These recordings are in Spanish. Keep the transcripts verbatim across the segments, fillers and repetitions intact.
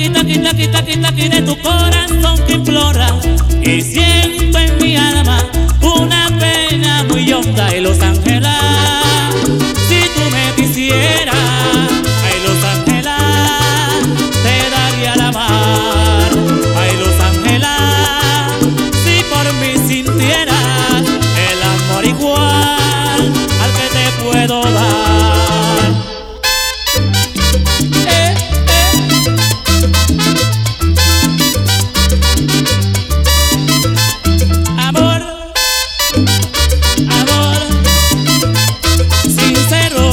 taqui, taqui, taqui, taqui, taqui de tu corazón que implora. Y siento en mi alma una pena muy honda. Y Los Ángeles, si tú me quisieras, ay Los Ángeles, te daría la mar. Ay Los Ángeles, si por mí sintieras el amor igual al que te puedo dar. Eh, eh. Amor, amor sincero.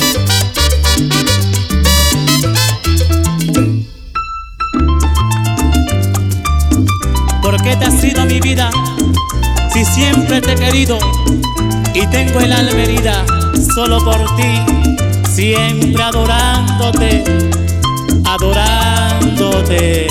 ¿Por qué te has sido mi vida si siempre te he querido y tengo el alma herida solo por ti, siempre adorándote, adorándote?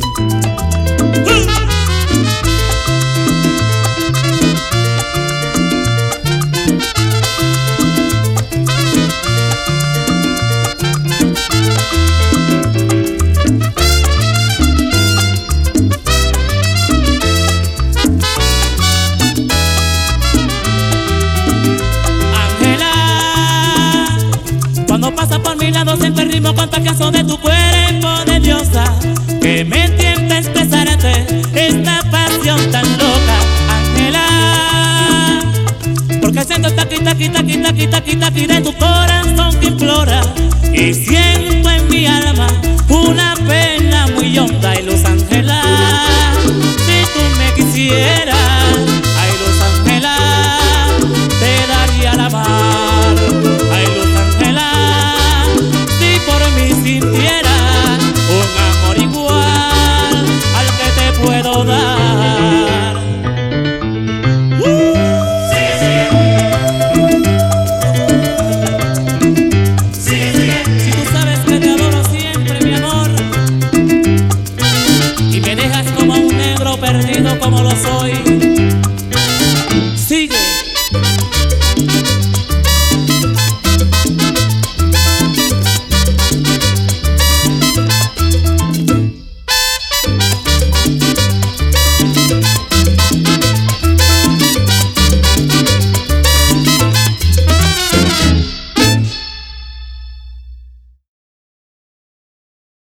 Cuando pasa por mi lado siento el ritmo contagioso de tu cuerpo de diosa, que me tienta a expresarte esta pasión tan loca, Ángela. Porque siento esta quita, quita, quita, quita, quita, quita de tu corazón que implora. Y siento en mi alma una pena muy honda. Y Los